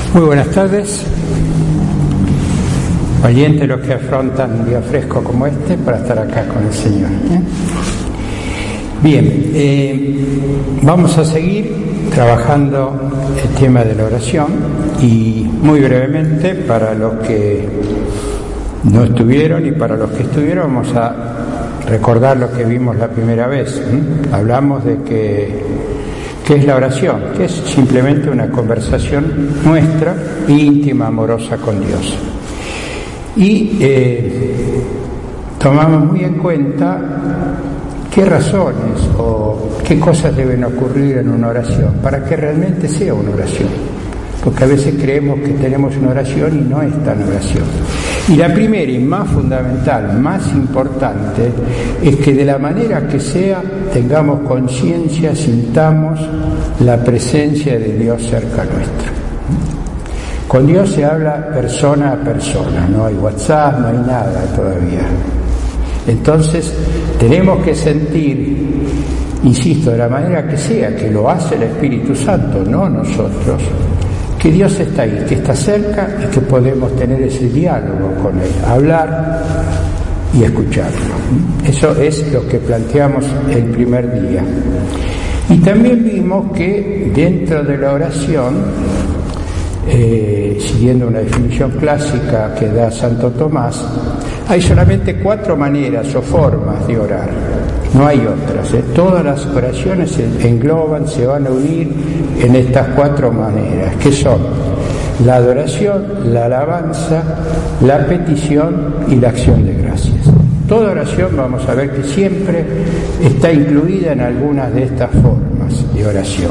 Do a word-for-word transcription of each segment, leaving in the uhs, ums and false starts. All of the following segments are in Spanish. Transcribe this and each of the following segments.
Muy buenas tardes. Valientes los que afrontan un día fresco como este para estar acá con el Señor. ¿eh? Bien, eh, vamos a seguir trabajando el tema de la oración y muy brevemente, para los que no estuvieron y para los que estuvieron, vamos a recordar lo que vimos la primera vez. ¿eh? Hablamos de que ¿qué es la oración? Que es simplemente una conversación nuestra, íntima, amorosa con Dios. Y eh, tomamos muy en cuenta qué razones o qué cosas deben ocurrir en una oración para que realmente sea una oración. Porque a veces creemos que tenemos una oración y no es tan oración. Y la primera y más fundamental, más importante, es que de la manera que sea tengamos conciencia, sintamos la presencia de Dios cerca nuestro. Con Dios se habla persona a persona, no hay WhatsApp, no hay nada todavía. Entonces tenemos que sentir, insisto, de la manera que sea, que lo hace el Espíritu Santo, no nosotros, que Dios está ahí, que está cerca y que podemos tener ese diálogo con Él, hablar y escucharlo. Eso es lo que planteamos el primer día. Y también vimos que dentro de la oración, eh, siguiendo una definición clásica que da Santo Tomás, hay solamente cuatro maneras o formas de orar. No hay otras, ¿eh? Todas las oraciones se engloban, se van a unir en estas cuatro maneras, que son la adoración, la alabanza, la petición y la acción de gracias. Toda oración vamos a ver que siempre está incluida en algunas de estas formas de oración.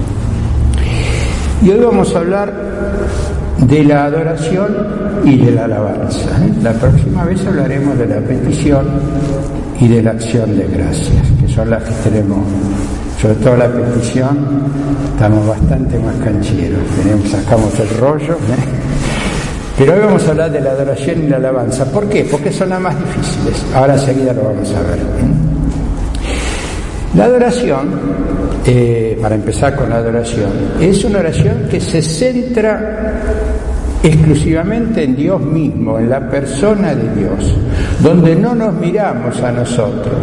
Y hoy vamos a hablar de la adoración y de la alabanza. ¿eh? La próxima vez hablaremos de la petición y de la acción de gracias, que son las que tenemos, sobre todo la petición, estamos bastante más cancheros, tenemos, sacamos el rollo, ¿eh? Pero hoy vamos a hablar de la adoración y la alabanza. ¿Por qué? Porque son las más difíciles. Ahora enseguida lo vamos a ver. ¿eh? La adoración, eh, para empezar con la adoración, es una oración que se centra exclusivamente en Dios mismo, en la persona de Dios, donde no nos miramos a nosotros,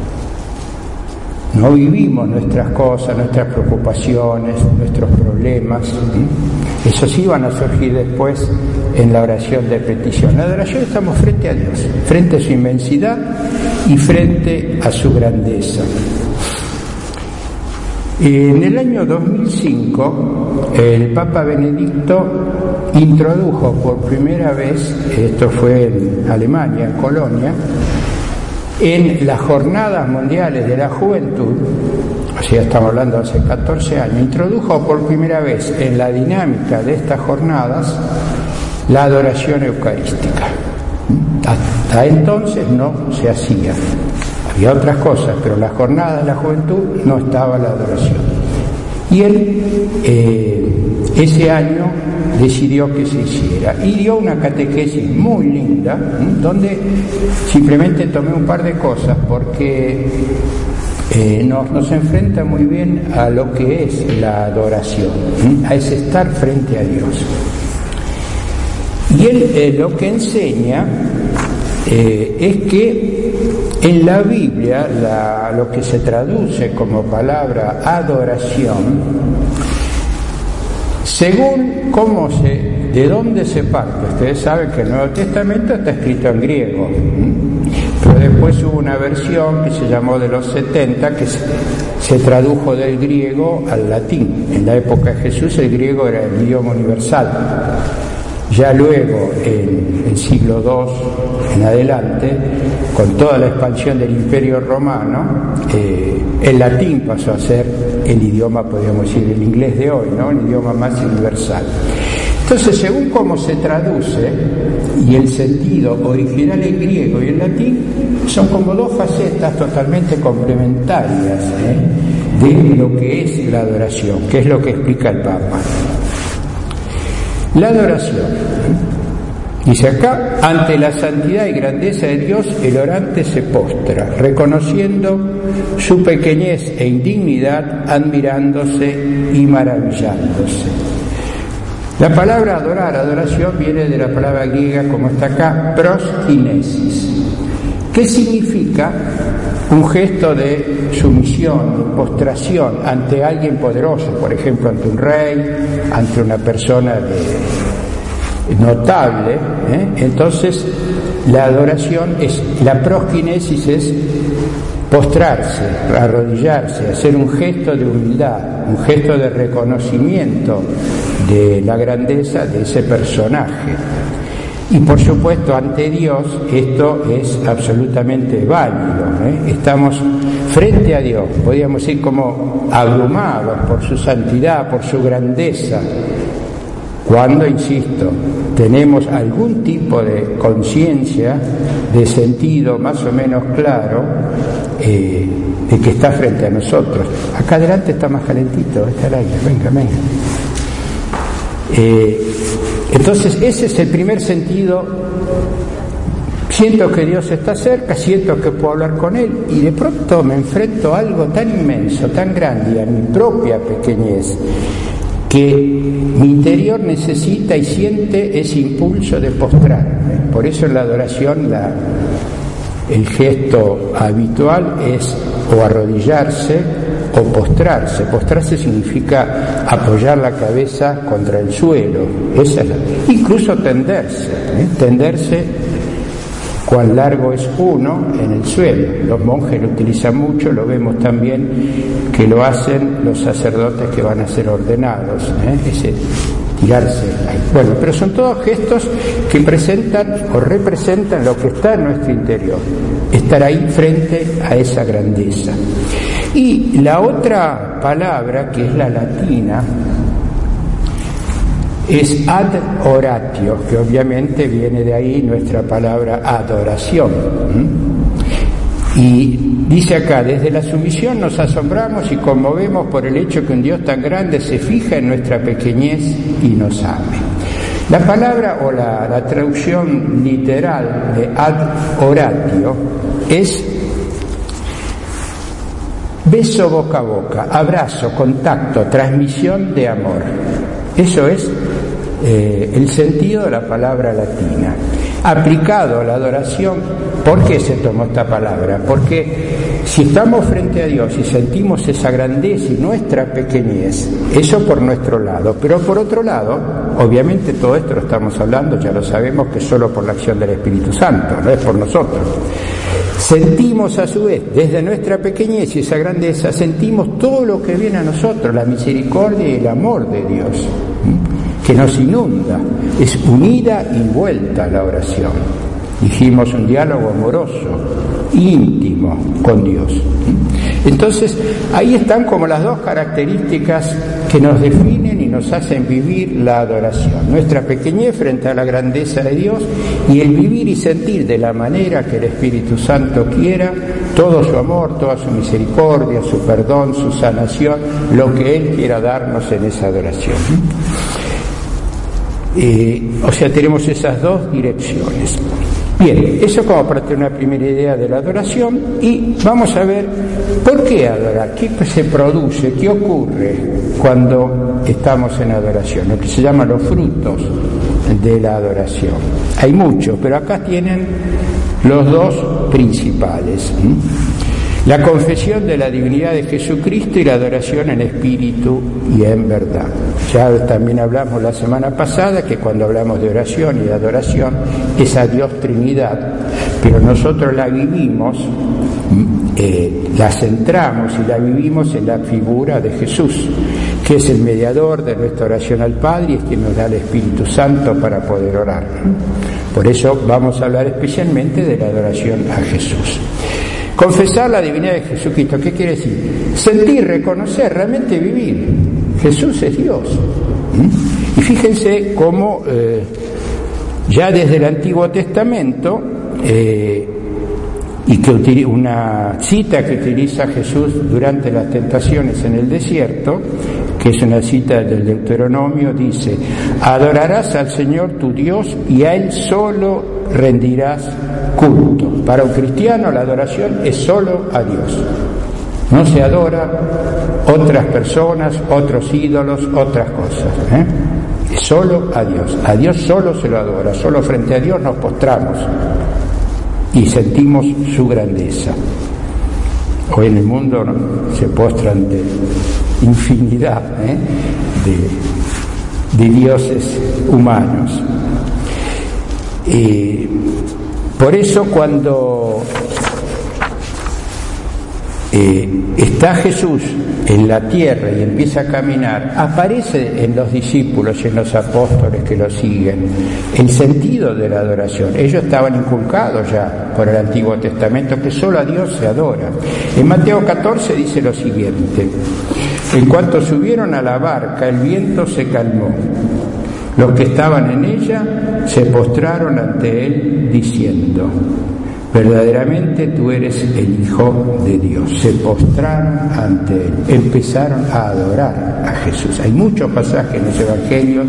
no vivimos nuestras cosas, nuestras preocupaciones, nuestros problemas. ¿sí? Eso sí van a surgir después en la oración de petición. En la adoración estamos frente a Dios, frente a su inmensidad y frente a su grandeza. En el año dos mil cinco, el Papa Benedicto introdujo por primera vez, esto fue en Alemania, en Colonia, en las Jornadas Mundiales de la Juventud, o sea, estamos hablando de hace catorce años, introdujo por primera vez en la dinámica de estas jornadas la adoración eucarística. Hasta entonces no se hacía. Había otras cosas, pero en las jornadas de la juventud no estaba la adoración. Y él, eh, ese año, decidió que se hiciera. Y dio una catequesis muy linda, ¿eh? donde simplemente tomé un par de cosas, porque eh, nos, nos enfrenta muy bien a lo que es la adoración, ¿eh? a ese estar frente a Dios. Y él eh, lo que enseña eh, es que en la Biblia, la, lo que se traduce como palabra adoración, según cómo se, de dónde se parte, ustedes saben que el Nuevo Testamento está escrito en griego, pero después hubo una versión que se llamó de los setenta, que se, se tradujo del griego al latín. En la época de Jesús el griego era el idioma universal. Ya luego, en el siglo dos en adelante, con toda la expansión del Imperio Romano, eh, el latín pasó a ser el idioma, podríamos decir, el inglés de hoy, ¿no? El idioma más universal. Entonces, según cómo se traduce, y el sentido original en griego y en latín, son como dos facetas totalmente complementarias ¿eh? de lo que es la adoración, que es lo que explica el Papa. La adoración, dice acá, ante la santidad y grandeza de Dios, el orante se postra, reconociendo su pequeñez e indignidad, admirándose y maravillándose. La palabra adorar, adoración, viene de la palabra griega, como está acá, proskinesis, que significa un gesto de sumisión, de postración ante alguien poderoso, por ejemplo, ante un rey, ante una persona de, notable. ¿eh? Entonces, la adoración es, la proskinesis es postrarse, arrodillarse, hacer un gesto de humildad, un gesto de reconocimiento de la grandeza de ese personaje. Y por supuesto, ante Dios esto es absolutamente válido. ¿eh? Estamos frente a Dios, podríamos decir como abrumados por su santidad, por su grandeza. Cuando, insisto, tenemos algún tipo de conciencia, de sentido más o menos claro, eh, de que está frente a nosotros. Acá adelante está más calentito, está el aire, venga, venga. Eh, entonces ese es el primer sentido. Siento que Dios está cerca, siento que puedo hablar con Él, y de pronto me enfrento a algo tan inmenso, tan grande, y a mi propia pequeñez, que mi interior necesita y siente ese impulso de postrarme. Por eso en la adoración la, el gesto habitual es o arrodillarse o postrarse. Postrarse significa apoyar la cabeza contra el suelo. Esa es la, incluso tenderse, ¿eh? tenderse cuán largo es uno en el suelo. Los monjes lo utilizan mucho, lo vemos también que lo hacen los sacerdotes que van a ser ordenados, ¿eh? ese tirarse ahí. Bueno, pero son todos gestos que presentan o representan lo que está en nuestro interior, estar ahí frente a esa grandeza. Y la otra palabra, que es la latina, es ad oratio, que obviamente viene de ahí nuestra palabra adoración. ¿Mm? Y dice acá, desde la sumisión nos asombramos y conmovemos por el hecho que un Dios tan grande se fija en nuestra pequeñez y nos ame. La palabra o la, la traducción literal de ad oratio es beso boca a boca, abrazo, contacto, transmisión de amor. Eso es eh, el sentido de la palabra latina. Aplicado a la adoración, ¿por qué se tomó esta palabra? Porque si estamos frente a Dios y sentimos esa grandeza y nuestra pequeñez, eso por nuestro lado. Pero por otro lado, obviamente todo esto lo estamos hablando, ya lo sabemos, que es solo por la acción del Espíritu Santo, no es por nosotros. Sentimos a su vez, desde nuestra pequeñez y esa grandeza, sentimos todo lo que viene a nosotros, la misericordia y el amor de Dios, que nos inunda. Es unida y vuelta a la oración. Dijimos un diálogo amoroso, íntimo con Dios. Entonces, ahí están como las dos características que nos definen y nos hacen vivir la adoración. Nuestra pequeñez frente a la grandeza de Dios y el vivir y sentir de la manera que el Espíritu Santo quiera todo su amor, toda su misericordia, su perdón, su sanación, lo que Él quiera darnos en esa adoración. Eh, o sea, tenemos esas dos direcciones. Bien, eso como para tener una primera idea de la adoración, y vamos a ver por qué adorar, qué se produce, qué ocurre cuando estamos en adoración, lo que se llaman los frutos de la adoración. Hay muchos, pero acá tienen los dos principales. La confesión de la divinidad de Jesucristo y la adoración en espíritu y en verdad. Ya también hablamos la semana pasada que cuando hablamos de oración y de adoración es a Dios Trinidad, pero nosotros la vivimos, eh, la centramos y la vivimos en la figura de Jesús, que es el mediador de nuestra oración al Padre y es quien nos da el Espíritu Santo para poder orar. Por eso vamos a hablar especialmente de la adoración a Jesús. Confesar la divinidad de Jesucristo, ¿qué quiere decir? Sentir, reconocer, realmente vivir. Jesús es Dios. ¿Mm? Y fíjense cómo eh, ya desde el Antiguo Testamento, eh, y que utiliza una cita que utiliza Jesús durante las tentaciones en el desierto, que es una cita del Deuteronomio, dice: adorarás al Señor tu Dios y a Él solo rendirás culto. Para un cristiano la adoración es solo a Dios. No se adora otras personas, otros ídolos, otras cosas. ¿eh? solo a Dios. A Dios solo se lo adora, solo frente a Dios nos postramos y sentimos su grandeza. Hoy en el mundo, ¿no?, se postran de infinidad ¿eh? de, de dioses humanos. Eh, por eso cuando eh, está Jesús en la tierra y empieza a caminar, aparece en los discípulos y en los apóstoles que lo siguen el sentido de la adoración. Ellos estaban inculcados ya por el Antiguo Testamento que solo a Dios se adora. En Mateo catorce dice lo siguiente: en cuanto subieron a la barca, el viento se calmó. Los que estaban en ella se postraron ante él diciendo: verdaderamente tú eres el Hijo de Dios. Se postraron ante él, empezaron a adorar a Jesús. Hay muchos pasajes en los evangelios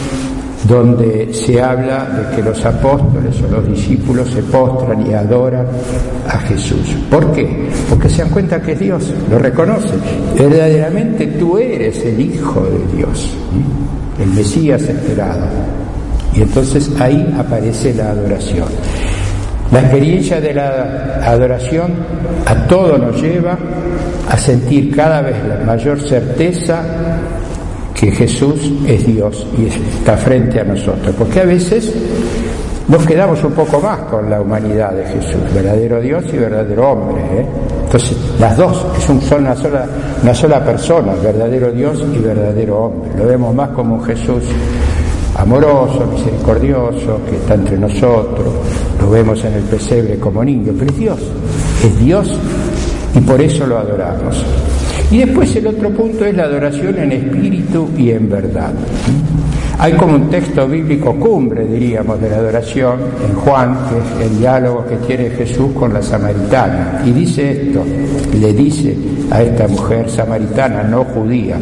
donde se habla de que los apóstoles o los discípulos se postran y adoran a Jesús. ¿Por qué? Porque se dan cuenta que es Dios, lo reconocen. Verdaderamente tú eres el Hijo de Dios, el Mesías esperado. Y entonces ahí aparece la adoración. La experiencia de la adoración a todo nos lleva a sentir cada vez la mayor certeza que Jesús es Dios y está frente a nosotros, porque a veces nos quedamos un poco más con la humanidad de Jesús, verdadero Dios y verdadero hombre, ¿eh? Entonces las dos son una sola, una sola persona, verdadero Dios y verdadero hombre. Lo vemos más como un Jesús amoroso, misericordioso, que está entre nosotros, lo vemos en el pesebre como niño, pero es Dios, es Dios y por eso lo adoramos. Y después el otro punto es la adoración en espíritu y en verdad. Hay como un texto bíblico cumbre, diríamos, de la adoración en Juan, que es el diálogo que tiene Jesús con la samaritana, y dice esto, le dice a esta mujer samaritana, no judía: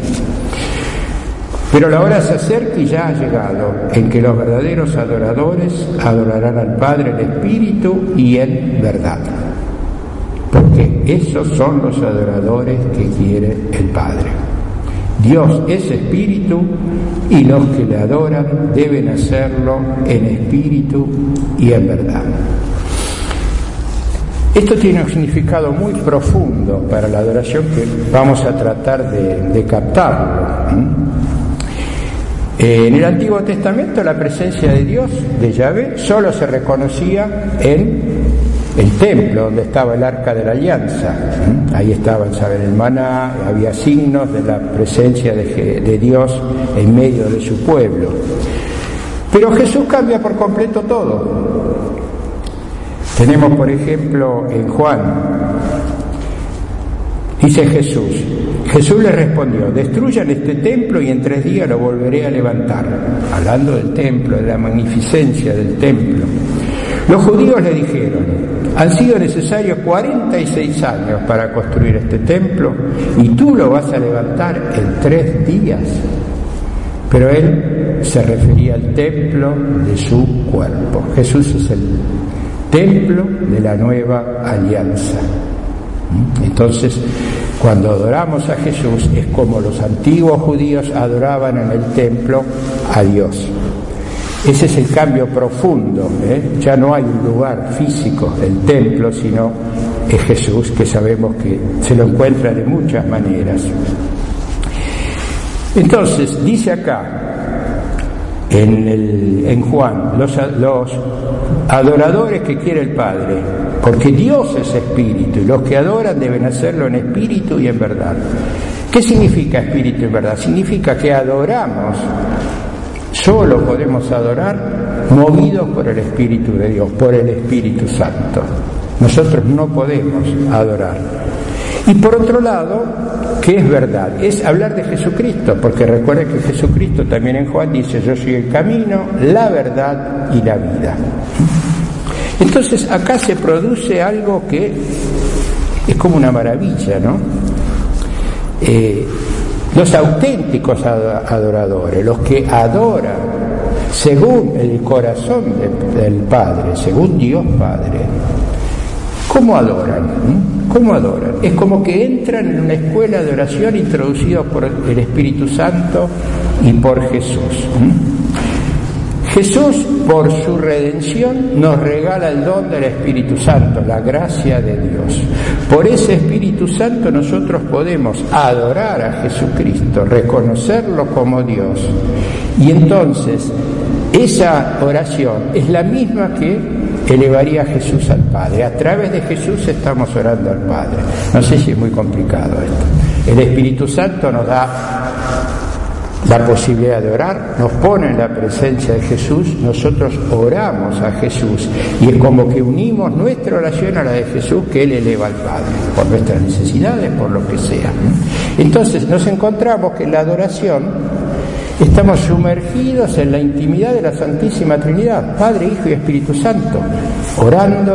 pero la hora se acerca y ya ha llegado, en que los verdaderos adoradores adorarán al Padre en espíritu y en verdad. Porque esos son los adoradores que quiere el Padre. Dios es espíritu y los que le adoran deben hacerlo en espíritu y en verdad. Esto tiene un significado muy profundo para la adoración que vamos a tratar de, de captarlo. En el Antiguo Testamento la presencia de Dios, de Yahvé, solo se reconocía en el templo donde estaba el Arca de la Alianza. Ahí estaban, saben, el maná, había signos de la presencia de, de Dios en medio de su pueblo. Pero Jesús cambia por completo todo. Tenemos, por ejemplo, en Juan, dice Jesús, Jesús le respondió: destruyan este templo y en tres días lo volveré a levantar. Hablando del templo, de la magnificencia del templo. Los judíos le dijeron: han sido necesarios cuarenta y seis años para construir este templo y tú lo vas a levantar en tres días. Pero él se refería al templo de su cuerpo. Jesús es el templo de la nueva alianza. Entonces, cuando adoramos a Jesús es como los antiguos judíos adoraban en el templo a Dios. Ese es el cambio profundo, ¿eh? Ya no hay un lugar físico, el templo, sino es Jesús, que sabemos que se lo encuentra de muchas maneras. Entonces, dice acá, en, el, en Juan, los, los adoradores que quiere el Padre, porque Dios es espíritu y los que adoran deben hacerlo en espíritu y en verdad. ¿Qué significa espíritu y verdad? Significa que adoramos, solo podemos adorar movidos por el Espíritu de Dios, por el Espíritu Santo. Nosotros no podemos adorar. Y por otro lado, ¿qué es verdad? Es hablar de Jesucristo, porque recuerden que Jesucristo también en Juan dice: yo soy el camino, la verdad y la vida. Entonces acá se produce algo que es como una maravilla, ¿no? Eh, los auténticos adoradores, los que adoran según el corazón de, del Padre, según Dios Padre, ¿Cómo adoran? ¿Cómo adoran? Es como que entran en una escuela de oración introducidos por el Espíritu Santo y por Jesús. Jesús, por su redención, nos regala el don del Espíritu Santo, la gracia de Dios. Por ese Espíritu Santo nosotros podemos adorar a Jesucristo, reconocerlo como Dios. Y entonces, esa oración es la misma que elevaría a Jesús al Padre. A través de Jesús estamos orando al Padre. No sé si es muy complicado esto. El Espíritu Santo nos da la posibilidad de orar, nos pone en la presencia de Jesús, nosotros oramos a Jesús y es como que unimos nuestra oración a la de Jesús que Él eleva al Padre, por nuestras necesidades, por lo que sea. Entonces nos encontramos que en la adoración estamos sumergidos en la intimidad de la Santísima Trinidad, Padre, Hijo y Espíritu Santo, orando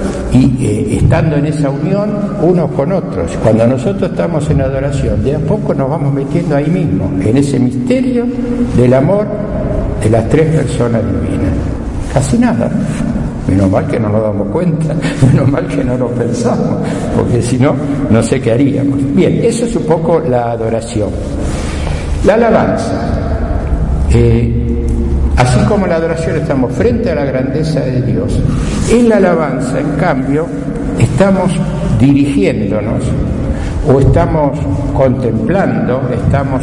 y eh, estando en esa unión unos con otros. Cuando nosotros estamos en adoración, de a poco nos vamos metiendo ahí mismo, en ese misterio del amor de las tres personas divinas. Casi nada, ¿no? Menos mal que no nos damos cuenta, menos mal que no lo pensamos, porque si no, no sé qué haríamos. Bien, eso es un poco la adoración. La alabanza. Eh, así como en la adoración estamos frente a la grandeza de Dios, en la alabanza, en cambio, estamos dirigiéndonos o estamos contemplando, estamos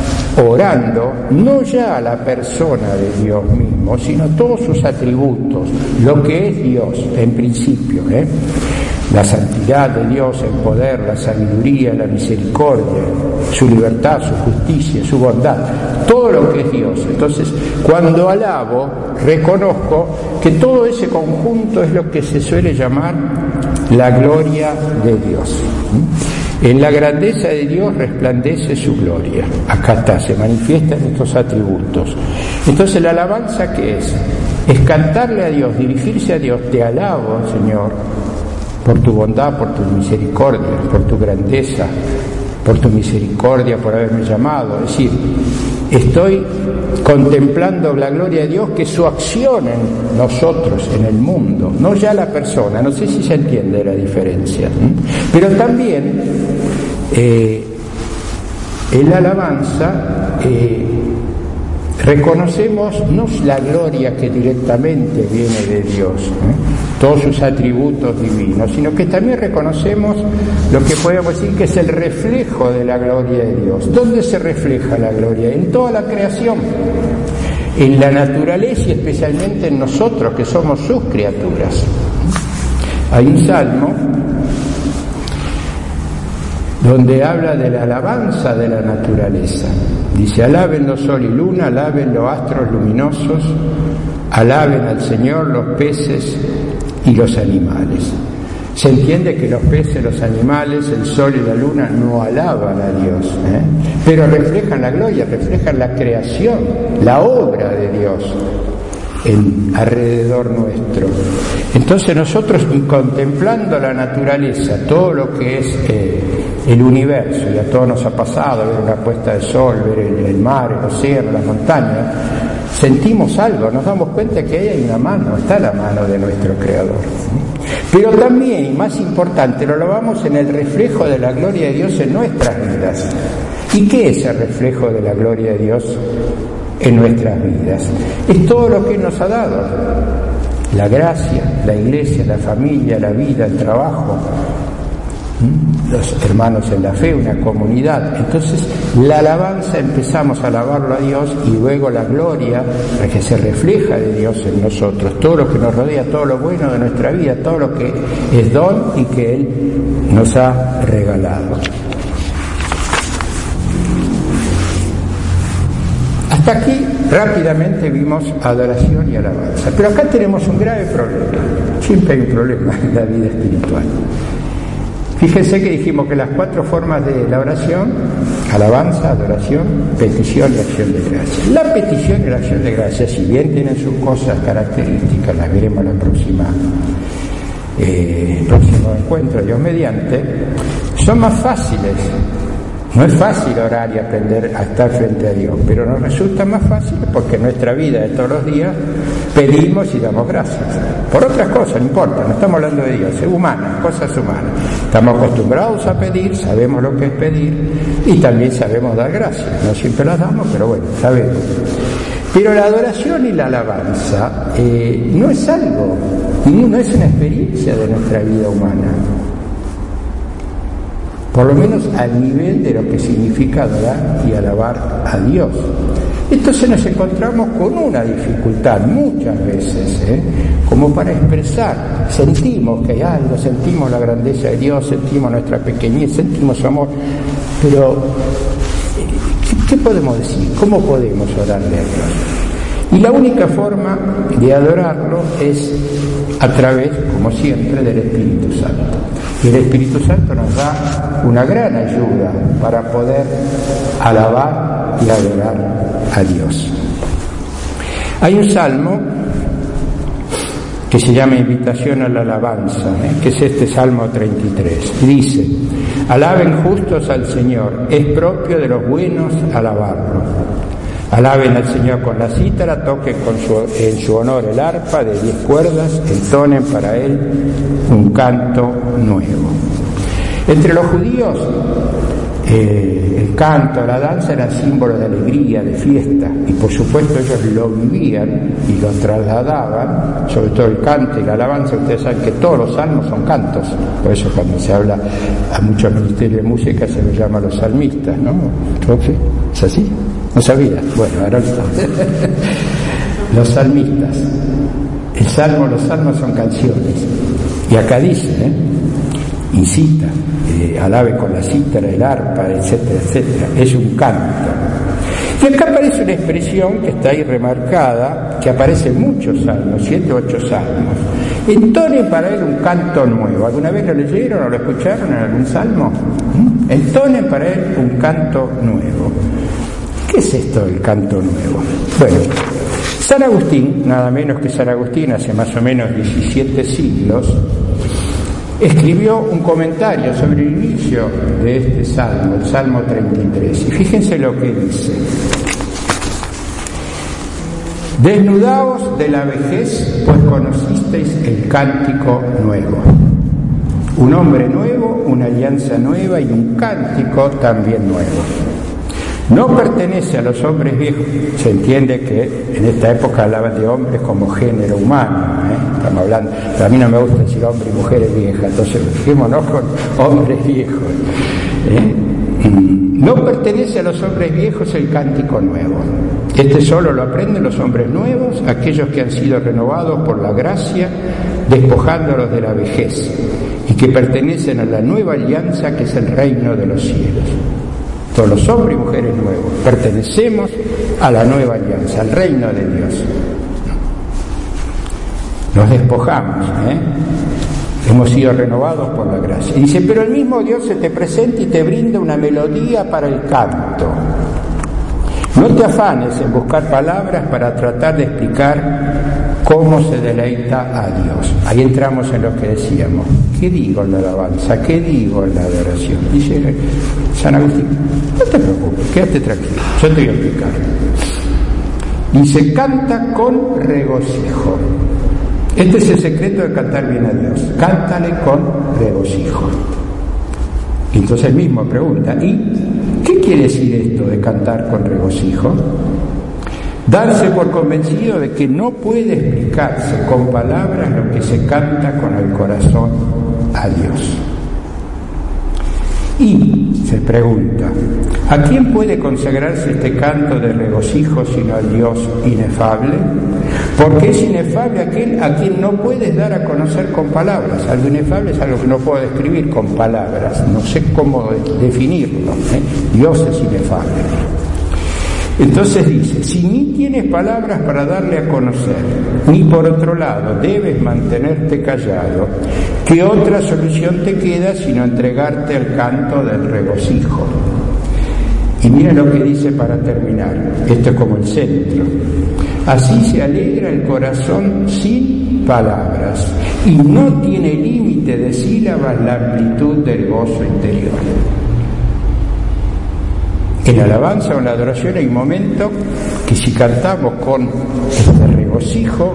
orando, no ya a la persona de Dios mismo, sino todos sus atributos, lo que es Dios en principio, ¿eh? La santidad de Dios, el poder, la sabiduría, la misericordia, su libertad, su justicia, su bondad, todo lo que es Dios. Entonces, cuando alabo, reconozco que todo ese conjunto es lo que se suele llamar la gloria de Dios. En la grandeza de Dios resplandece su gloria. Acá está, se manifiesta en estos atributos. Entonces, la alabanza, ¿qué es? Es cantarle a Dios, dirigirse a Dios. Te alabo, Señor, por tu bondad, por tu misericordia, por tu grandeza, por tu misericordia, por haberme llamado. Es decir, estoy contemplando la gloria de Dios, que es su acción en nosotros, en el mundo, no ya la persona. No sé si se entiende la diferencia. Pero también eh, en la alabanza eh, reconocemos no la gloria que directamente viene de Dios, ¿eh? todos sus atributos divinos, sino que también reconocemos lo que podemos decir que es el reflejo de la gloria de Dios. ¿Dónde se refleja la gloria? En toda la creación, en la naturaleza y especialmente en nosotros, que somos sus criaturas. Hay un salmo donde habla de la alabanza de la naturaleza. Dice: alaben los sol y luna, alaben los astros luminosos, alaben al Señor los peces y los animales. Se entiende que los peces, los animales, el sol y la luna no alaban a Dios, ¿eh? pero reflejan la gloria, reflejan la creación, la obra de Dios en, alrededor nuestro. Entonces nosotros, contemplando la naturaleza, todo lo que es eh, el universo, y a todos nos ha pasado ver una puesta de sol, ver el, el mar, el océano, las montañas, sentimos algo, nos damos cuenta que ahí hay una mano, está la mano de nuestro Creador. Pero también, y más importante, lo vamos en el reflejo de la gloria de Dios en nuestras vidas. ¿Y qué es el reflejo de la gloria de Dios en nuestras vidas? Es todo lo que Él nos ha dado: la gracia, la iglesia, la familia, la vida, el trabajo, los hermanos en la fe, una comunidad. Entonces la alabanza, empezamos a alabarlo a Dios, y luego la gloria, la que se refleja de Dios en nosotros, todo lo que nos rodea, todo lo bueno de nuestra vida, todo lo que es don y que Él nos ha regalado. Hasta aquí rápidamente vimos adoración y alabanza, pero acá tenemos un grave problema. Siempre hay un problema en la vida espiritual. Fíjense que dijimos que las cuatro formas de la oración: alabanza, adoración, petición y acción de gracias. La petición y la acción de gracias, si bien tienen sus cosas características, las veremos en la próxima, eh, próximo encuentro, Dios mediante, son más fáciles No es fácil orar y aprender a estar frente a Dios, pero nos resulta más fácil porque en nuestra vida de todos los días pedimos y damos gracias. Por otras cosas, no importa, no estamos hablando de Dios, es humana, cosas humanas. Estamos acostumbrados a pedir, sabemos lo que es pedir y también sabemos dar gracias. No siempre las damos, pero bueno, sabemos. Pero la adoración y la alabanza eh, no es algo, no es una experiencia de nuestra vida humana. Por lo menos al nivel de lo que significa adorar y alabar a Dios. Entonces nos encontramos con una dificultad muchas veces, ¿eh? como para expresar, sentimos que hay algo, sentimos la grandeza de Dios, sentimos nuestra pequeñez, sentimos su amor, pero ¿qué, qué podemos decir? ¿Cómo podemos orarle a Dios? Y la única forma de adorarlo es a través, como siempre, del Espíritu Santo. Y el Espíritu Santo nos da una gran ayuda para poder alabar y adorar a Dios. Hay un salmo que se llama Invitación a la Alabanza, ¿eh? que es este Salmo treinta y tres. Y dice: alaben justos al Señor, es propio de los buenos alabarlo. Alaben al Señor con la cítara, toquen con su, en su honor el arpa de diez cuerdas, entonen para él un canto nuevo. Entre los judíos, eh, el canto, la danza era símbolo de alegría, de fiesta, y por supuesto ellos lo vivían y lo trasladaban, sobre todo el canto y la alabanza. Ustedes saben que todos los salmos son cantos, por eso cuando se habla a muchos ministerios de música se los llama los salmistas, ¿no? ¿Es así? ¿No sabías? Bueno, ahora los salmistas. El salmo, los salmos son canciones. Y acá dice, ¿eh? incita, eh, alabe con la cítara, el arpa, etcétera, etcétera. Es un canto. Y acá aparece una expresión que está ahí remarcada, que aparece en muchos salmos, siete o ocho salmos. Entonen para él un canto nuevo. ¿Alguna vez lo leyeron o lo escucharon en algún salmo? ¿Mm? Entonen para él un canto nuevo. ¿Qué es esto del canto nuevo? Bueno, San Agustín, nada menos que San Agustín, hace más o menos diecisiete siglos, escribió un comentario sobre el inicio de este salmo, el Salmo treinta y tres. Y fíjense lo que dice: desnudaos de la vejez, pues conocisteis el cántico nuevo. Un hombre nuevo, una alianza nueva y un cántico también nuevo. No pertenece a los hombres viejos. Se entiende que en esta época hablaban de hombres como género humano, ¿eh? Estamos hablando, pero a mí no me gusta decir hombre y mujeres viejas, entonces fijémonos con hombres viejos, ¿eh? No pertenece a los hombres viejos el cántico nuevo. Este solo lo aprenden los hombres nuevos, aquellos que han sido renovados por la gracia, despojándolos de la vejez, y que pertenecen a la nueva alianza que es el reino de los cielos. Todos los hombres y mujeres nuevos pertenecemos a la nueva alianza, al reino de Dios. Nos despojamos, ¿eh? Hemos sido renovados por la gracia. Y dice, pero el mismo Dios se te presenta y te brinda una melodía para el canto. No te afanes en buscar palabras para tratar de explicar cómo se deleita a Dios. Ahí entramos en lo que decíamos. ¿Qué digo en la alabanza? ¿Qué digo en la adoración? Dice San Agustín, no te preocupes, quédate tranquilo, yo te voy a explicar. Dice, canta con regocijo. Este es el secreto de cantar bien a Dios. Cántale con regocijo. Y entonces él mismo pregunta, ¿y qué quiere decir esto de cantar con regocijo? Darse por convencido de que no puede explicarse con palabras lo que se canta con el corazón a Dios. Y se pregunta, ¿a quién puede consagrarse este canto de regocijo sino al Dios inefable? Porque es inefable aquel a quien no puedes dar a conocer con palabras. Algo inefable es algo que no puedo describir con palabras, no sé cómo definirlo, ¿eh? Dios es inefable. Entonces dice, si ni tienes palabras para darle a conocer, ni por otro lado debes mantenerte callado, ¿qué otra solución te queda sino entregarte al canto del regocijo? Y mira lo que dice para terminar, esto es como el centro. Así se alegra el corazón sin palabras, y no tiene límite de sílabas la amplitud del gozo interior. En la alabanza o en la adoración hay un momento que si cantamos con este regocijo,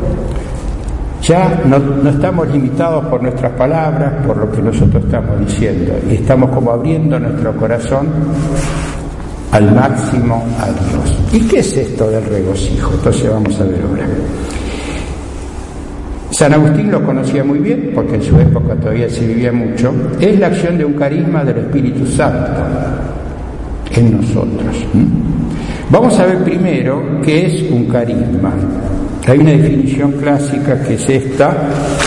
ya no, no estamos limitados por nuestras palabras, por lo que nosotros estamos diciendo, y estamos como abriendo nuestro corazón al máximo a Dios. ¿Y qué es esto del regocijo? Entonces vamos a ver ahora. San Agustín lo conocía muy bien, porque en su época todavía se vivía mucho. Es la acción de un carisma del Espíritu Santo en nosotros. Vamos a ver primero qué es un carisma. Hay una definición clásica que es esta,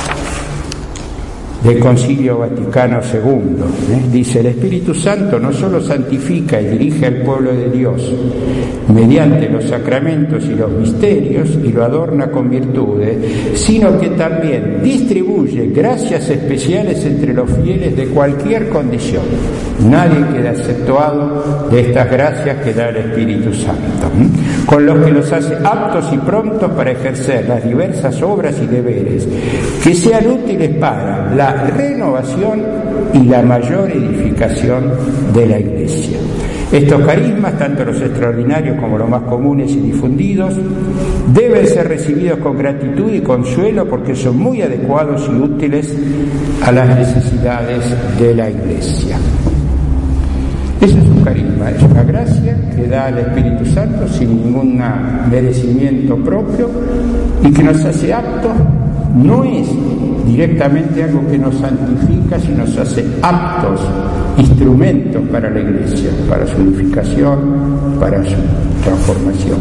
del Concilio Vaticano segundo. ¿eh? Dice: el Espíritu Santo no solo santifica y dirige al pueblo de Dios mediante los sacramentos y los misterios y lo adorna con virtudes, sino que también distribuye gracias especiales entre los fieles de cualquier condición. Nadie queda exceptuado de estas gracias que da el Espíritu Santo, ¿eh? con los que los hace aptos y prontos para ejercer las diversas obras y deberes que sean útiles para la renovación y la mayor edificación de la Iglesia. Estos carismas, tanto los extraordinarios como los más comunes y difundidos, deben ser recibidos con gratitud y consuelo porque son muy adecuados y útiles a las necesidades de la Iglesia. Eso es un carisma, es una gracia que da al Espíritu Santo sin ningún merecimiento propio y que nos hace aptos. No es directamente algo que nos santifica, sino nos hace aptos, instrumentos para la Iglesia, para su edificación, para su transformación.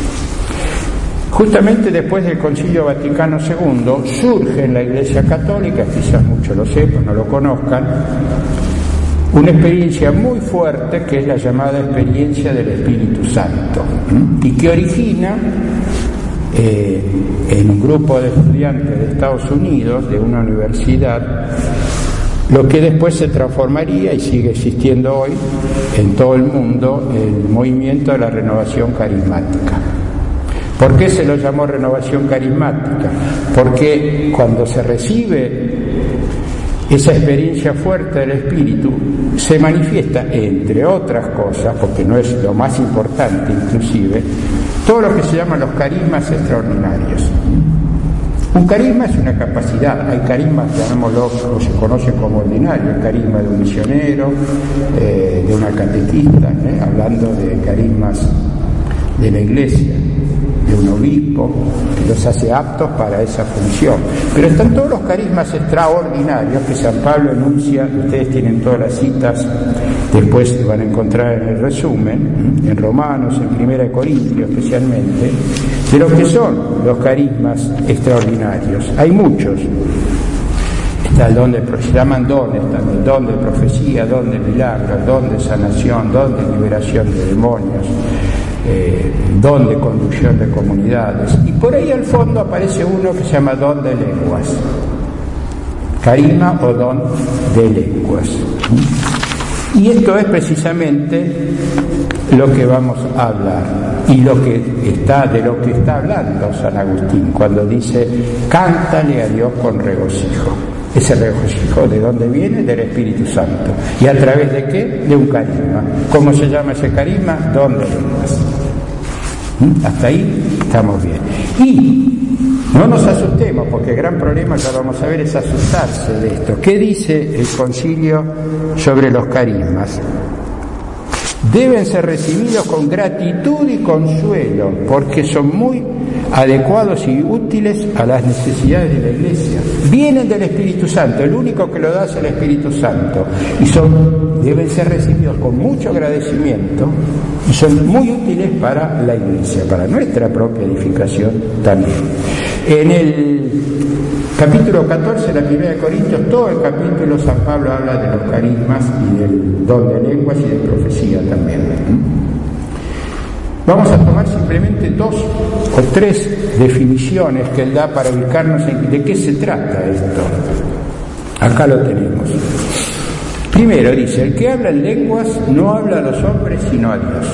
Justamente después del Concilio Vaticano segundo surge en la Iglesia Católica, quizás muchos lo sepan, no lo conozcan, una experiencia muy fuerte que es la llamada experiencia del Espíritu Santo, ¿sí? y que origina eh, en un grupo de estudiantes de Estados Unidos, de una universidad, lo que después se transformaría y sigue existiendo hoy en todo el mundo, el movimiento de la renovación carismática. ¿Por qué se lo llamó renovación carismática? Porque cuando se recibe esa experiencia fuerte del Espíritu, se manifiesta, entre otras cosas, porque no es lo más importante inclusive, todo lo que se llaman los carismas extraordinarios. Un carisma es una capacidad. Hay carismas, llamémoslo, que se conocen como ordinarios, el carisma de un misionero, eh, de una catequista, ¿eh? hablando de carismas de la Iglesia, de un obispo, que los hace aptos para esa función. Pero están todos los carismas extraordinarios que San Pablo enuncia, ustedes tienen todas las citas, después se van a encontrar en el resumen, en Romanos, en Primera de Corintios especialmente, de lo que son los carismas extraordinarios. Hay muchos. Está el don de, se llaman dones también, don de profecía, don de milagros, don de sanación, don de liberación de demonios, Eh, don de conducción de comunidades, y por ahí al fondo aparece uno que se llama don de lenguas, carisma o don de lenguas. Y esto es precisamente lo que vamos a hablar y lo que está de lo que está hablando San Agustín cuando dice: cántale a Dios con regocijo. Ese regocijo, ¿de dónde viene? Del Espíritu Santo. ¿Y a través de qué? De un carisma. ¿Cómo se llama ese carisma? Don de lenguas. ¿Mm? Hasta ahí estamos bien. Y no nos asustemos, porque el gran problema, ya vamos a ver, es asustarse de esto. ¿Qué dice el concilio sobre los carismas? Deben ser recibidos con gratitud y consuelo, porque son muy adecuados y útiles a las necesidades de la Iglesia. Vienen del Espíritu Santo, el único que lo da es el Espíritu Santo, y son, deben ser recibidos con mucho agradecimiento, y son muy útiles para la Iglesia, para nuestra propia edificación también. En el capítulo catorce de la Primera de Corintios, todo el capítulo San Pablo habla de los carismas y del don de lenguas y de profecía también. Vamos a tomar simplemente dos o tres definiciones que él da para ubicarnos en de qué se trata esto. Acá lo tenemos. Primero dice: el que habla en lenguas no habla a los hombres sino a Dios.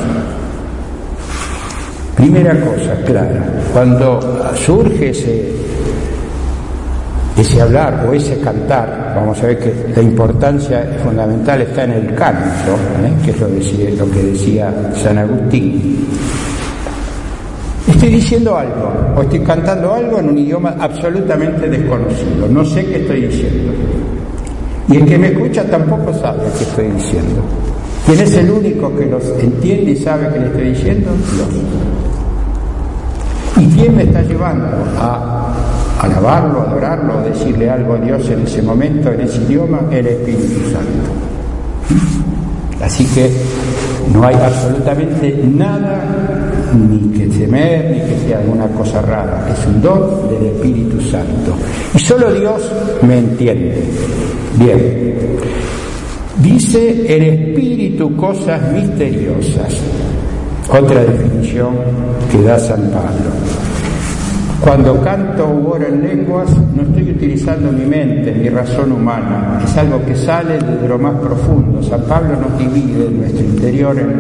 Primera cosa clara, cuando surge ese ese hablar o ese cantar, vamos a ver que la importancia fundamental está en el canto, ¿eh? que es lo, decía, lo que decía San Agustín. Estoy diciendo algo, o estoy cantando algo en un idioma absolutamente desconocido, no sé qué estoy diciendo. Y el que me escucha tampoco sabe qué estoy diciendo. ¿Quién es el único que los entiende y sabe qué le estoy diciendo? Dios. ¿Y quién me está llevando a alabarlo, adorarlo, decirle algo a Dios en ese momento, en ese idioma? El Espíritu Santo. Así que no hay absolutamente nada ni que temer, ni que sea alguna cosa rara. Es un don del Espíritu Santo. Y solo Dios me entiende. Bien. Dice el Espíritu cosas misteriosas. Otra definición que da San Pablo. Cuando canto u oro en lenguas, no estoy utilizando mi mente, mi razón humana. Es algo que sale desde lo más profundo. San Pablo nos divide en nuestro interior en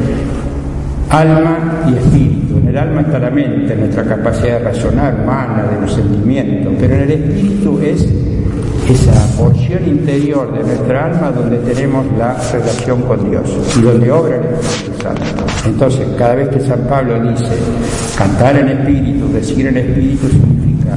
alma y espíritu. En el alma está la mente, nuestra capacidad de razonar humana, de los sentimientos, pero en el espíritu es esa porción interior de nuestra alma donde tenemos la relación con Dios y donde obra el Espíritu Santo. Entonces, cada vez que San Pablo dice cantar en espíritu, decir en espíritu, significa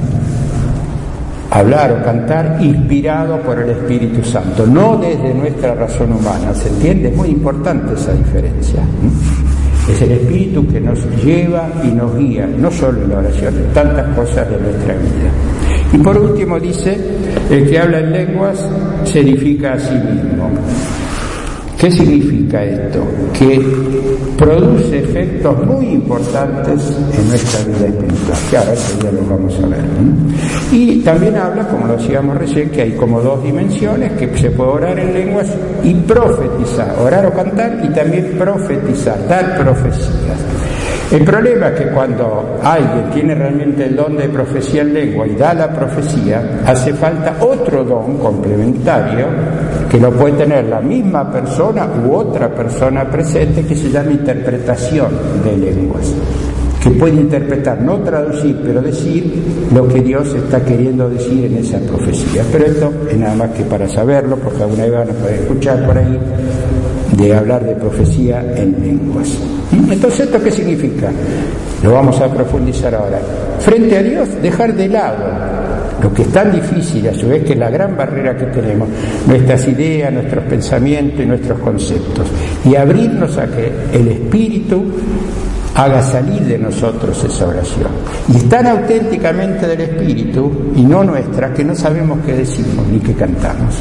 hablar o cantar inspirado por el Espíritu Santo, no desde nuestra razón humana. ¿Se entiende? Es muy importante esa diferencia. Es el Espíritu que nos lleva y nos guía, no solo en la oración, en tantas cosas de nuestra vida. Y por último dice, el que habla en lenguas se edifica a sí mismo. ¿Qué significa esto? Que produce efectos muy importantes en nuestra vida espiritual, que ahora ya lo vamos a ver. ¿eh? Y también habla, como lo decíamos recién, que hay como dos dimensiones, que se puede orar en lenguas y profetizar, orar o cantar y también profetizar, dar profecías. El problema es que cuando alguien tiene realmente el don de profecía en lengua y da la profecía, hace falta otro don complementario que lo puede tener la misma persona u otra persona presente, que se llama interpretación de lenguas, que puede interpretar, no traducir, pero decir lo que Dios está queriendo decir en esa profecía. Pero esto es nada más que para saberlo, porque alguna vez van a poder escuchar por ahí de hablar de profecía en lenguas. Entonces, ¿esto qué significa? Lo vamos a profundizar ahora. Frente a Dios, dejar de lado lo que es tan difícil, a su vez que es la gran barrera que tenemos, nuestras ideas, nuestros pensamientos y nuestros conceptos, y abrirnos a que el Espíritu haga salir de nosotros esa oración. Y es tan auténticamente del Espíritu y no nuestra que no sabemos qué decimos ni qué cantamos.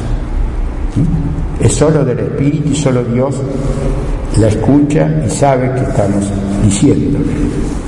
Es solo del Espíritu y solo Dios la escucha y sabe qué estamos diciéndole.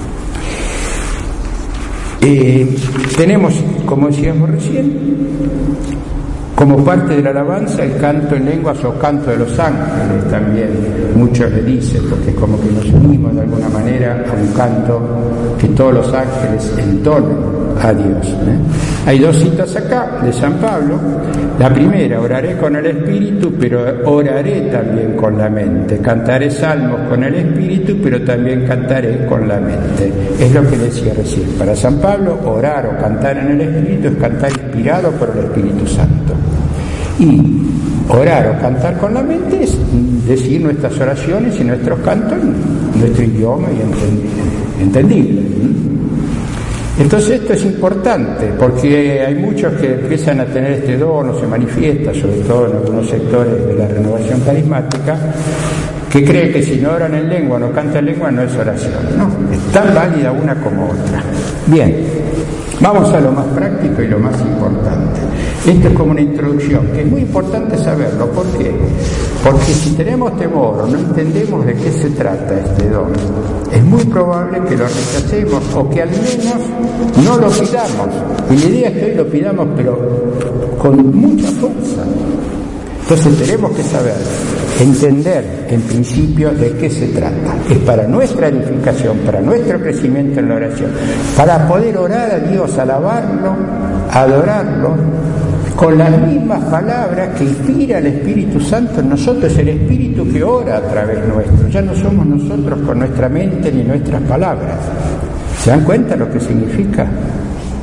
Eh, tenemos, como decíamos recién, como parte de la alabanza, el canto en lenguas o canto de los ángeles también, muchos le dicen, porque es como que nos unimos de alguna manera a un canto que todos los ángeles entonan a Dios. ¿eh? Hay dos citas acá de San Pablo. La primera, oraré con el Espíritu, pero oraré también con la mente. Cantaré salmos con el Espíritu, pero también cantaré con la mente. Es lo que decía recién. Para San Pablo, orar o cantar en el Espíritu es cantar inspirado por el Espíritu Santo. Y orar o cantar con la mente es decir nuestras oraciones y nuestros cantos en nuestro idioma y entendible. Entonces esto es importante, porque hay muchos que empiezan a tener este don o se manifiesta, sobre todo en algunos sectores de la renovación carismática, que creen que si no oran en lengua, no cantan en lengua, no es oración. No, es tan válida una como otra. Bien, vamos a lo más práctico y lo más importante. Esto es como una introducción, que es muy importante saberlo. ¿Por qué? Porque si tenemos temor o no entendemos de qué se trata este don, es muy probable que lo rechacemos o que al menos no lo pidamos. Y la idea es que hoy lo pidamos, pero con mucha fuerza. Entonces tenemos que saber, entender en principio de qué se trata. Es para nuestra edificación, para nuestro crecimiento en la oración, para poder orar a Dios, alabarlo, adorarlo, con las mismas palabras que inspira el Espíritu Santo en nosotros, el Espíritu que ora a través nuestro. Ya no somos nosotros con nuestra mente ni nuestras palabras. ¿Se dan cuenta lo que significa?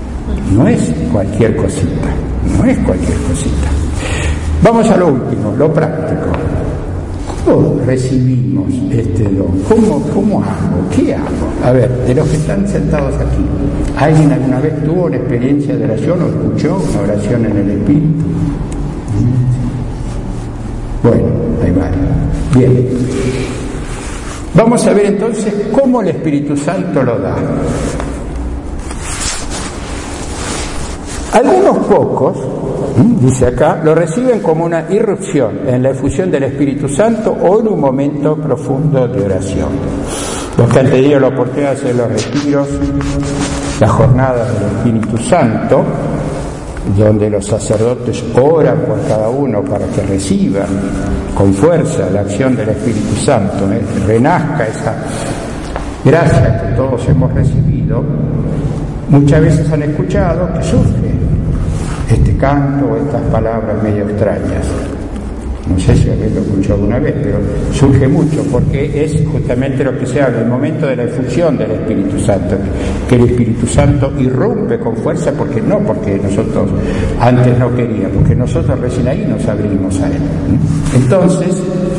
no es cualquier cosita, no es cualquier cosita. Vamos a lo último, lo práctico. ¿Cómo recibimos este don? ¿Cómo, cómo hago? ¿Qué hago? A ver, de los que están sentados aquí, ¿alguien alguna vez tuvo una experiencia de oración o escuchó una oración en el Espíritu? Bueno, ahí va. Bien. Vamos a ver entonces cómo el Espíritu Santo lo da. Algunos pocos, dice acá, lo reciben como una irrupción en la efusión del Espíritu Santo o en un momento profundo de oración. Los que han tenido la oportunidad de hacer los retiros, las jornadas del Espíritu Santo, donde los sacerdotes oran por cada uno para que reciban con fuerza la acción del Espíritu Santo, ¿eh? renazca esa gracia que todos hemos recibido, muchas veces han escuchado que surge este canto o estas palabras medio extrañas. No sé si habéis lo escuchado alguna vez, pero surge mucho porque es justamente lo que se habla, el momento de la efusión del Espíritu Santo, que el Espíritu Santo irrumpe con fuerza, porque no porque nosotros antes no queríamos, porque nosotros recién ahí nos abrimos a Él. Entonces,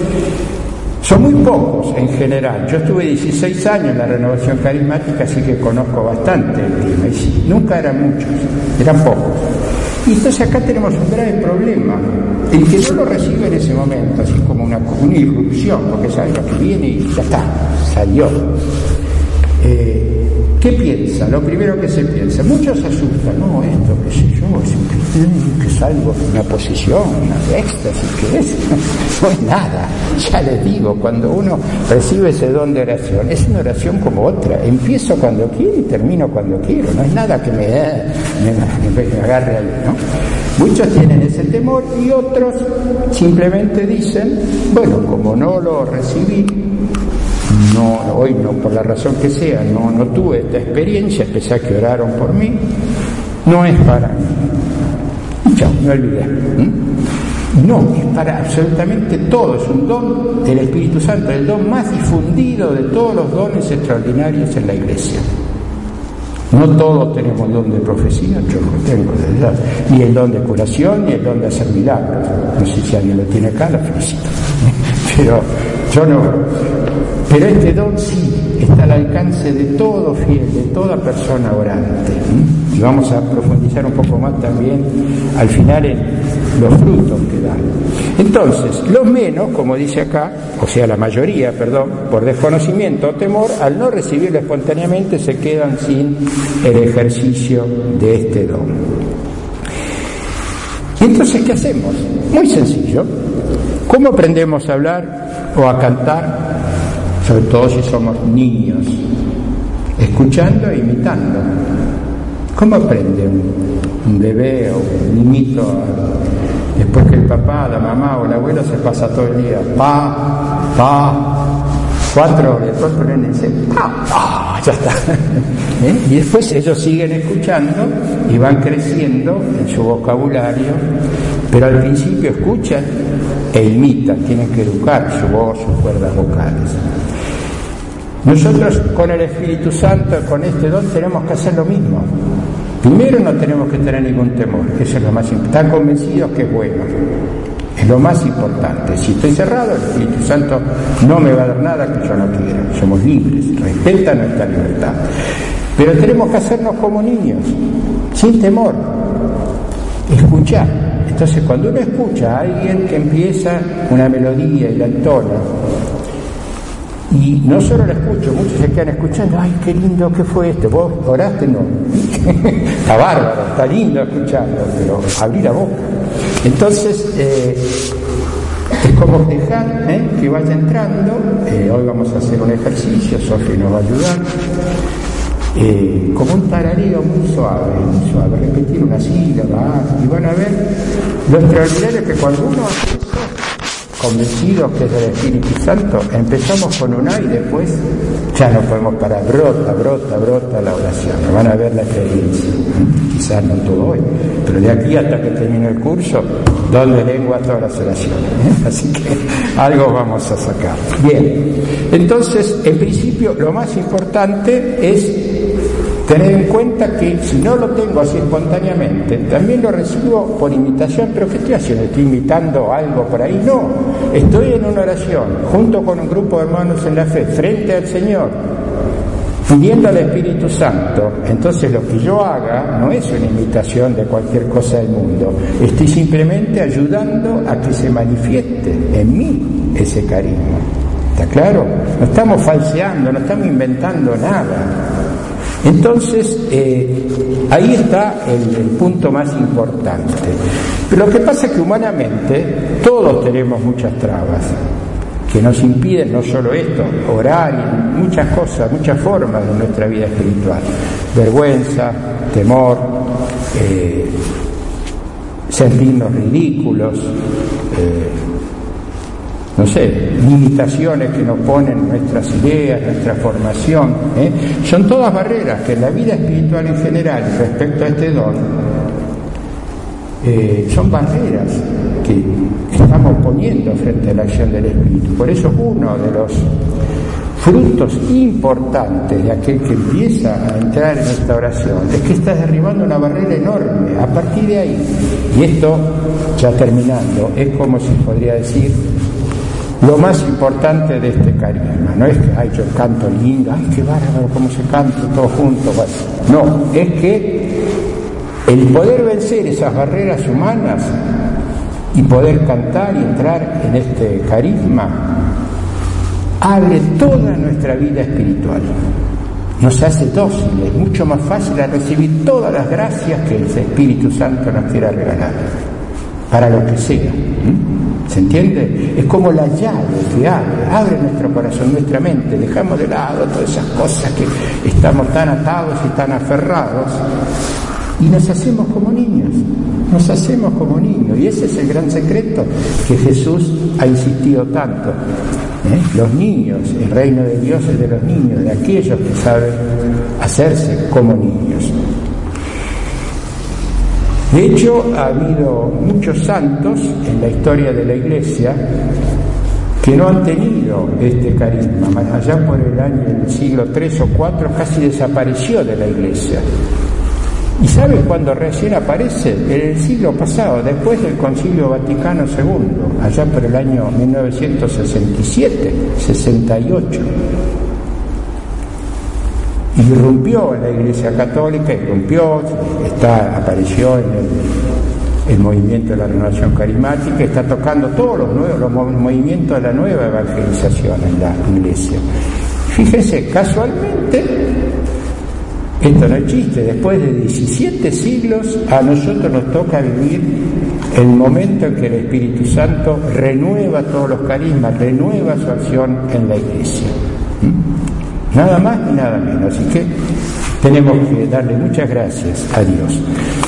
son muy pocos en general. Yo estuve dieciséis años en la renovación carismática, así que conozco bastante el tema, y sí, nunca eran muchos, eran pocos. Y entonces acá tenemos un grave problema. El que no lo recibe en ese momento, así como una, una irrupción, porque sabe lo que viene y ya está, salió. Eh, ¿Qué piensa? Lo primero que se piensa, muchos se asustan, no, esto, qué sé yo, es un, que es algo, una posición, una éxtasis, ¿qué es? No, no es nada, ya les digo, cuando uno recibe ese don de oración, es una oración como otra, empiezo cuando quiero y termino cuando quiero, no es nada que me, me, me, me agarre ahí, ¿no? Muchos tienen ese temor y otros simplemente dicen, bueno, como no lo recibí, no, hoy no, por la razón que sea, no, no tuve esta experiencia, pese a que oraron por mí, no es para mí. Y chao, me olvidé. ¿Mm? No, es para absolutamente todo, es un don del Espíritu Santo, el don más difundido de todos los dones extraordinarios en la Iglesia. No todos tenemos el don de profecía, yo lo tengo, de verdad, ni el don de curación, ni el don de hacer milagros. No sé si alguien lo tiene acá, lo felicito. Pero yo no. Pero este don sí está al alcance de todo fiel, de toda persona orante. ¿Mm? Y vamos a profundizar un poco más también al final en los frutos que dan. Entonces, los menos, como dice acá, o sea, la mayoría, perdón, por desconocimiento o temor, al no recibirlo espontáneamente se quedan sin el ejercicio de este don. ¿Y entonces qué hacemos? Muy sencillo. ¿Cómo aprendemos a hablar o a cantar? Sobre todo si somos niños, escuchando e imitando. ¿Cómo aprende un, un bebé o un niñito a, después que el papá, la mamá o el abuelo se pasa todo el día pa, pa, cuatro horas, después ponen ese pa, pa, ya está? ¿Eh? Y después ellos siguen escuchando y van creciendo en su vocabulario, pero al principio escuchan e imitan, tienen que educar su voz, sus cuerdas vocales. Nosotros con el Espíritu Santo, con este don, tenemos que hacer lo mismo. Primero no tenemos que tener ningún temor, eso es lo más importante. Estar convencidos que es bueno, es lo más importante. Si estoy cerrado, el Espíritu Santo no me va a dar nada que yo no quiera. Somos libres, respeta nuestra libertad. Pero tenemos que hacernos como niños, sin temor, escuchar. Entonces cuando uno escucha a alguien que empieza una melodía y la entona, y no solo la escucho, muchos se quedan escuchando, ay, qué lindo, ¿qué fue esto? ¿Vos oraste? No. Está bárbaro, está lindo escucharlo, pero abrí la boca. Entonces, eh, es como dejar ¿eh? que vaya entrando. Eh, hoy vamos a hacer un ejercicio, Sofía nos va a ayudar. Eh, como un tarareo muy suave, muy suave, repetir una sílaba, y van a ver lo extraordinario es que cuando uno hace eso, convencidos que es del Espíritu Santo, empezamos con un A y después ya no podemos parar, brota, brota, brota la oración, van a ver la experiencia, quizás no todo hoy, pero de aquí hasta que termine el curso, don de lengua a todas las oraciones, ¿eh? Así que algo vamos a sacar. Bien, entonces, en principio, lo más importante es tener en cuenta que si no lo tengo así espontáneamente, también lo recibo por imitación. ¿Pero qué estoy haciendo? ¿Estoy imitando algo por ahí? No, estoy en una oración, junto con un grupo de hermanos en la fe, frente al Señor, pidiendo al Espíritu Santo. Entonces lo que yo haga no es una imitación de cualquier cosa del mundo, estoy simplemente ayudando a que se manifieste en mí ese carisma. ¿Está claro? No estamos falseando, no estamos inventando nada. Entonces, eh, ahí está el, el punto más importante. Pero lo que pasa es que humanamente todos tenemos muchas trabas que nos impiden no solo esto, orar y muchas cosas, muchas formas de nuestra vida espiritual. Vergüenza, temor, eh, sentirnos ridículos, eh, no sé, limitaciones que nos ponen nuestras ideas, nuestra formación, ¿eh? Son todas barreras que en la vida espiritual en general, respecto a este don, eh, son barreras que estamos poniendo frente a la acción del Espíritu. Por eso uno de los frutos importantes de aquel que empieza a entrar en esta oración es que está derribando una barrera enorme. A partir de ahí, y esto ya terminando, es como si podría decir lo más importante de este carisma. No es que, ay, yo canto lindo, ay, qué bárbaro, cómo se canta todos juntos. Bueno, no, es que el poder vencer esas barreras humanas y poder cantar y entrar en este carisma abre toda nuestra vida espiritual. Nos hace dóciles, mucho más fácil a recibir todas las gracias que el Espíritu Santo nos quiera regalar, para lo que sea. ¿Se entiende? Es como la llave que abre, abre nuestro corazón, nuestra mente. Dejamos de lado todas esas cosas que estamos tan atados y tan aferrados y nos hacemos como niños, nos hacemos como niños. Y ese es el gran secreto que Jesús ha insistido tanto. ¿Eh? Los niños, el reino de Dios es de los niños, de aquellos que saben hacerse como niños. De hecho, ha habido muchos santos en la historia de la Iglesia que no han tenido este carisma. Más allá por el año del siglo tres o cuatro casi desapareció de la Iglesia. ¿Y sabes cuándo recién aparece? En el siglo pasado, después del Concilio Vaticano segundo, allá por el año mil novecientos sesenta y siete, sesenta y ocho. Irrumpió en la Iglesia Católica, irrumpió, está, apareció en el, el movimiento de la renovación carismática, está tocando todos los nuevos los movimientos de la nueva evangelización en la Iglesia. Fíjense, casualmente, esto no es chiste, después de diecisiete siglos a nosotros nos toca vivir el momento en que el Espíritu Santo renueva todos los carismas, renueva su acción en la Iglesia. ¿Mm? Nada más ni nada menos. Así que tenemos que darle muchas gracias a Dios.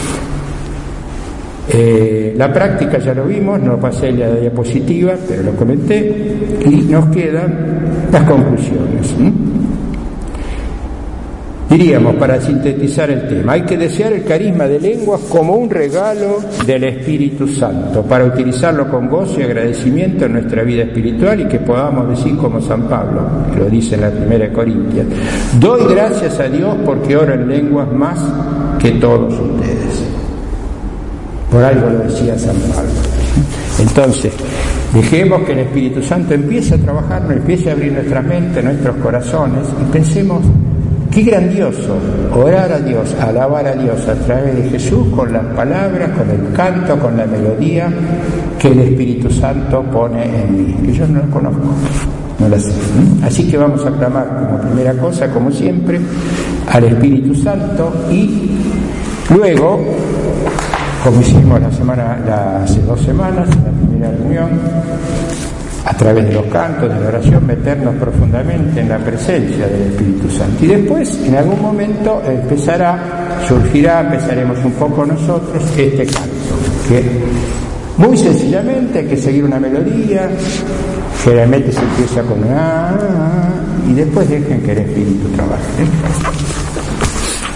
Eh, la práctica ya lo vimos, no pasé la diapositiva, pero lo comenté, y nos quedan las conclusiones. ¿Mm? Diríamos, para sintetizar el tema, hay que desear el carisma de lenguas como un regalo del Espíritu Santo, para utilizarlo con gozo y agradecimiento en nuestra vida espiritual y que podamos decir como San Pablo, que lo dice en la primera de Corintios: doy gracias a Dios porque oro en lenguas más que todos ustedes. Por algo lo decía San Pablo. Entonces, dejemos que el Espíritu Santo empiece a trabajar, empiece a abrir nuestras mentes, nuestros corazones, y pensemos: qué grandioso orar a Dios, alabar a Dios a través de Jesús con las palabras, con el canto, con la melodía que el Espíritu Santo pone en mí, que yo no la conozco, no la sé. Así que vamos a clamar como primera cosa, como siempre, al Espíritu Santo, y luego, como hicimos la semana, la, hace dos semanas, en la primera reunión, a través de los cantos, de la oración, meternos profundamente en la presencia del Espíritu Santo. Y después, en algún momento, empezará, surgirá, empezaremos un poco nosotros este canto, que muy sencillamente hay que seguir una melodía, generalmente se empieza con ah, ah, y después dejen que el Espíritu trabaje.